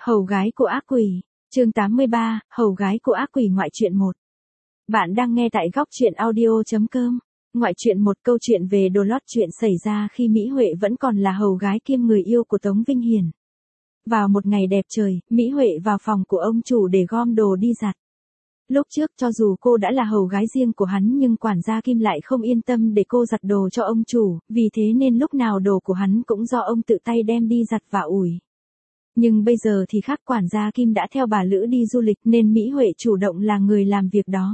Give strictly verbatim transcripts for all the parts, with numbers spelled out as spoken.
Hầu gái của ác quỷ, chương tám mươi ba, hầu gái của ác quỷ ngoại truyện một. Bạn đang nghe tại góc truyện audio.com. Ngoại truyện một, câu chuyện về đồ lót. Chuyện xảy ra khi Mỹ Huệ vẫn còn là hầu gái kiêm người yêu của Tống Vinh Hiển. Vào một ngày đẹp trời, Mỹ Huệ vào phòng của ông chủ để gom đồ đi giặt. Lúc trước cho dù cô đã là hầu gái riêng của hắn nhưng quản gia Kim lại không yên tâm để cô giặt đồ cho ông chủ, vì thế nên lúc nào đồ của hắn cũng do ông tự tay đem đi giặt và ủi. Nhưng bây giờ thì khác, quản gia Kim đã theo bà Lữ đi du lịch nên Mỹ Huệ chủ động là người làm việc đó.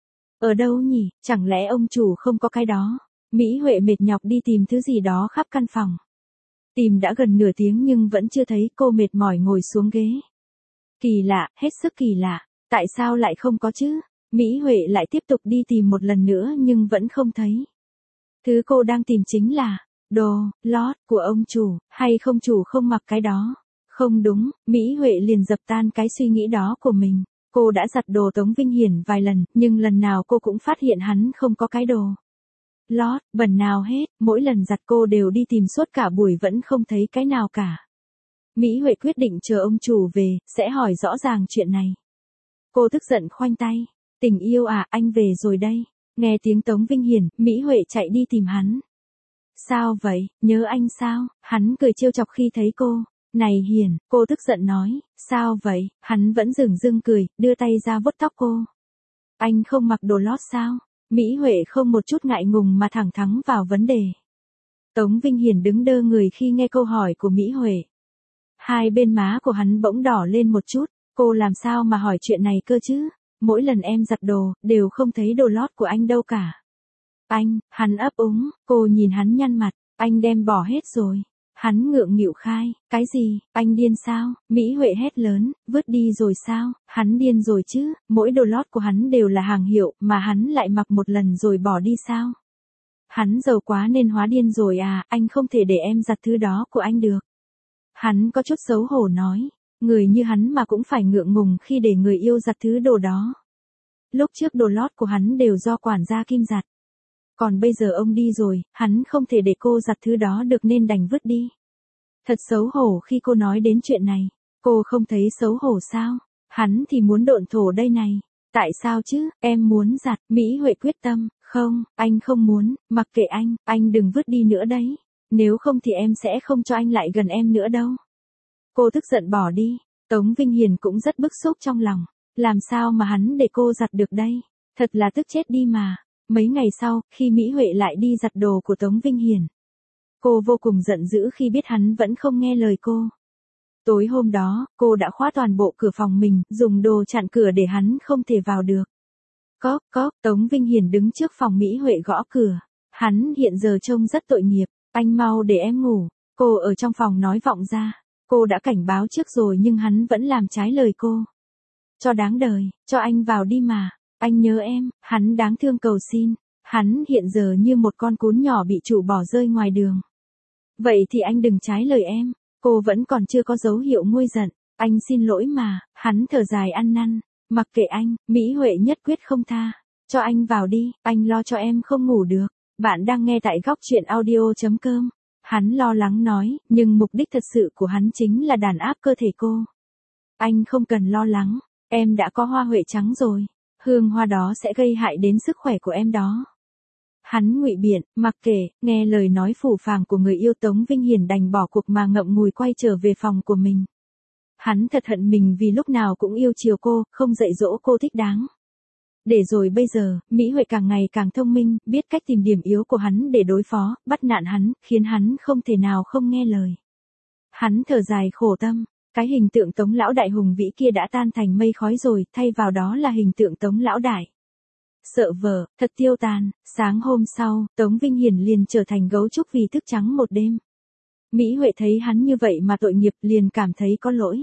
Ở đâu nhỉ, chẳng lẽ ông chủ không có cái đó? Mỹ Huệ mệt nhọc đi tìm thứ gì đó khắp căn phòng. Tìm đã gần nửa tiếng nhưng vẫn chưa thấy, cô mệt mỏi ngồi xuống ghế. Kỳ lạ, hết sức kỳ lạ, tại sao lại không có chứ? Mỹ Huệ lại tiếp tục đi tìm một lần nữa nhưng vẫn không thấy. Thứ cô đang tìm chính là đồ lót của ông chủ, hay không chủ không mặc cái đó? Không đúng, Mỹ Huệ liền dập tan cái suy nghĩ đó của mình. Cô đã giặt đồ Tống Vinh Hiển vài lần, nhưng lần nào cô cũng phát hiện hắn không có cái đồ lót, bẩn nào hết, mỗi lần giặt cô đều đi tìm suốt cả buổi vẫn không thấy cái nào cả. Mỹ Huệ quyết định chờ ông chủ về, sẽ hỏi rõ ràng chuyện này. Cô tức giận khoanh tay, tình yêu à, anh về rồi đây. Nghe tiếng Tống Vinh Hiển, Mỹ Huệ chạy đi tìm hắn. Sao vậy, nhớ anh sao? Hắn cười trêu chọc khi thấy cô. Này Hiển, cô tức giận nói, sao vậy? Hắn vẫn dửng dưng cười, đưa tay ra vuốt tóc cô. Anh không mặc đồ lót sao? Mỹ Huệ không một chút ngại ngùng mà thẳng thắn vào vấn đề. Tống Vinh Hiển đứng đơ người khi nghe câu hỏi của Mỹ Huệ. Hai bên má của hắn bỗng đỏ lên một chút, cô làm sao mà hỏi chuyện này cơ chứ? Mỗi lần em giặt đồ, đều không thấy đồ lót của anh đâu cả. Anh, hắn ấp úng, cô nhìn hắn nhăn mặt, anh đem bỏ hết rồi. Hắn ngượng nghịu khai, cái gì, anh điên sao? Mỹ Huệ hét lớn, vứt đi rồi sao? Hắn điên rồi chứ, mỗi đồ lót của hắn đều là hàng hiệu mà hắn lại mặc một lần rồi bỏ đi sao? Hắn giàu quá nên hóa điên rồi à, anh không thể để em giặt thứ đó của anh được. Hắn có chút xấu hổ nói, người như hắn mà cũng phải ngượng ngùng khi để người yêu giặt thứ đồ đó. Lúc trước đồ lót của hắn đều do quản gia Kim giặt. Còn bây giờ ông đi rồi, hắn không thể để cô giặt thứ đó được nên đành vứt đi. Thật xấu hổ khi cô nói đến chuyện này. Cô không thấy xấu hổ sao? Hắn thì muốn độn thổ đây này. Tại sao chứ, em muốn giặt. Mỹ Huệ quyết tâm, không, anh không muốn, mặc kệ anh, anh đừng vứt đi nữa đấy. Nếu không thì em sẽ không cho anh lại gần em nữa đâu. Cô tức giận bỏ đi. Tống Vinh Hiển cũng rất bức xúc trong lòng. Làm sao mà hắn để cô giặt được đây? Thật là tức chết đi mà. Mấy ngày sau, khi Mỹ Huệ lại đi giặt đồ của Tống Vinh Hiển, cô vô cùng giận dữ khi biết hắn vẫn không nghe lời cô. Tối hôm đó, cô đã khóa toàn bộ cửa phòng mình, dùng đồ chặn cửa để hắn không thể vào được. Cóp cóp, Tống Vinh Hiển đứng trước phòng Mỹ Huệ gõ cửa. Hắn hiện giờ trông rất tội nghiệp, anh mau để em ngủ. Cô ở trong phòng nói vọng ra. Cô đã cảnh báo trước rồi nhưng hắn vẫn làm trái lời cô. Cho đáng đời, cho anh vào đi mà. Anh nhớ em, hắn đáng thương cầu xin. Hắn hiện giờ như một con cún nhỏ bị chủ bỏ rơi ngoài đường. Vậy thì anh đừng trái lời em. Cô vẫn còn chưa có dấu hiệu nguôi giận. Anh xin lỗi mà. Hắn thở dài ăn năn. Mặc kệ anh, Mỹ Huệ nhất quyết không tha. Cho anh vào đi, anh lo cho em không ngủ được. Bạn đang nghe tại góc truyện audio.com. Hắn lo lắng nói, nhưng mục đích thật sự của hắn chính là đàn áp cơ thể cô. Anh không cần lo lắng, em đã có hoa huệ trắng rồi. Hương hoa đó sẽ gây hại đến sức khỏe của em đó. Hắn ngụy biện, mặc kệ, nghe lời nói phũ phàng của người yêu Tống Vinh Hiển đành bỏ cuộc mà ngậm ngùi quay trở về phòng của mình. Hắn thật hận mình vì lúc nào cũng yêu chiều cô, không dạy dỗ cô thích đáng. Để rồi bây giờ, Mỹ Huệ càng ngày càng thông minh, biết cách tìm điểm yếu của hắn để đối phó, bắt nạt hắn, khiến hắn không thể nào không nghe lời. Hắn thở dài khổ tâm. Cái hình tượng Tống lão đại hùng vĩ kia đã tan thành mây khói rồi, thay vào đó là hình tượng Tống lão đại sợ vợ, thật tiêu tàn. Sáng hôm sau, Tống Vinh Hiển liền trở thành gấu trúc vì thức trắng một đêm. Mỹ Huệ thấy hắn như vậy mà tội nghiệp, liền cảm thấy có lỗi.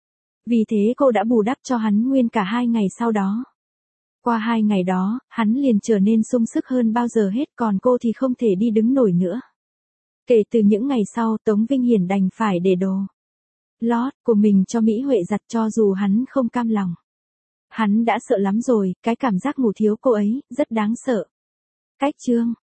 Vì thế cô đã bù đắp cho hắn nguyên cả hai ngày sau đó. Qua hai ngày đó, hắn liền trở nên sung sức hơn bao giờ hết, còn cô thì không thể đi đứng nổi nữa. Kể từ những ngày sau, Tống Vinh Hiển đành phải để đồ lót của mình cho Mỹ Huệ giặt cho dù hắn không cam lòng. Hắn đã sợ lắm rồi, cái cảm giác ngủ thiếu cô ấy, rất đáng sợ. Cách chương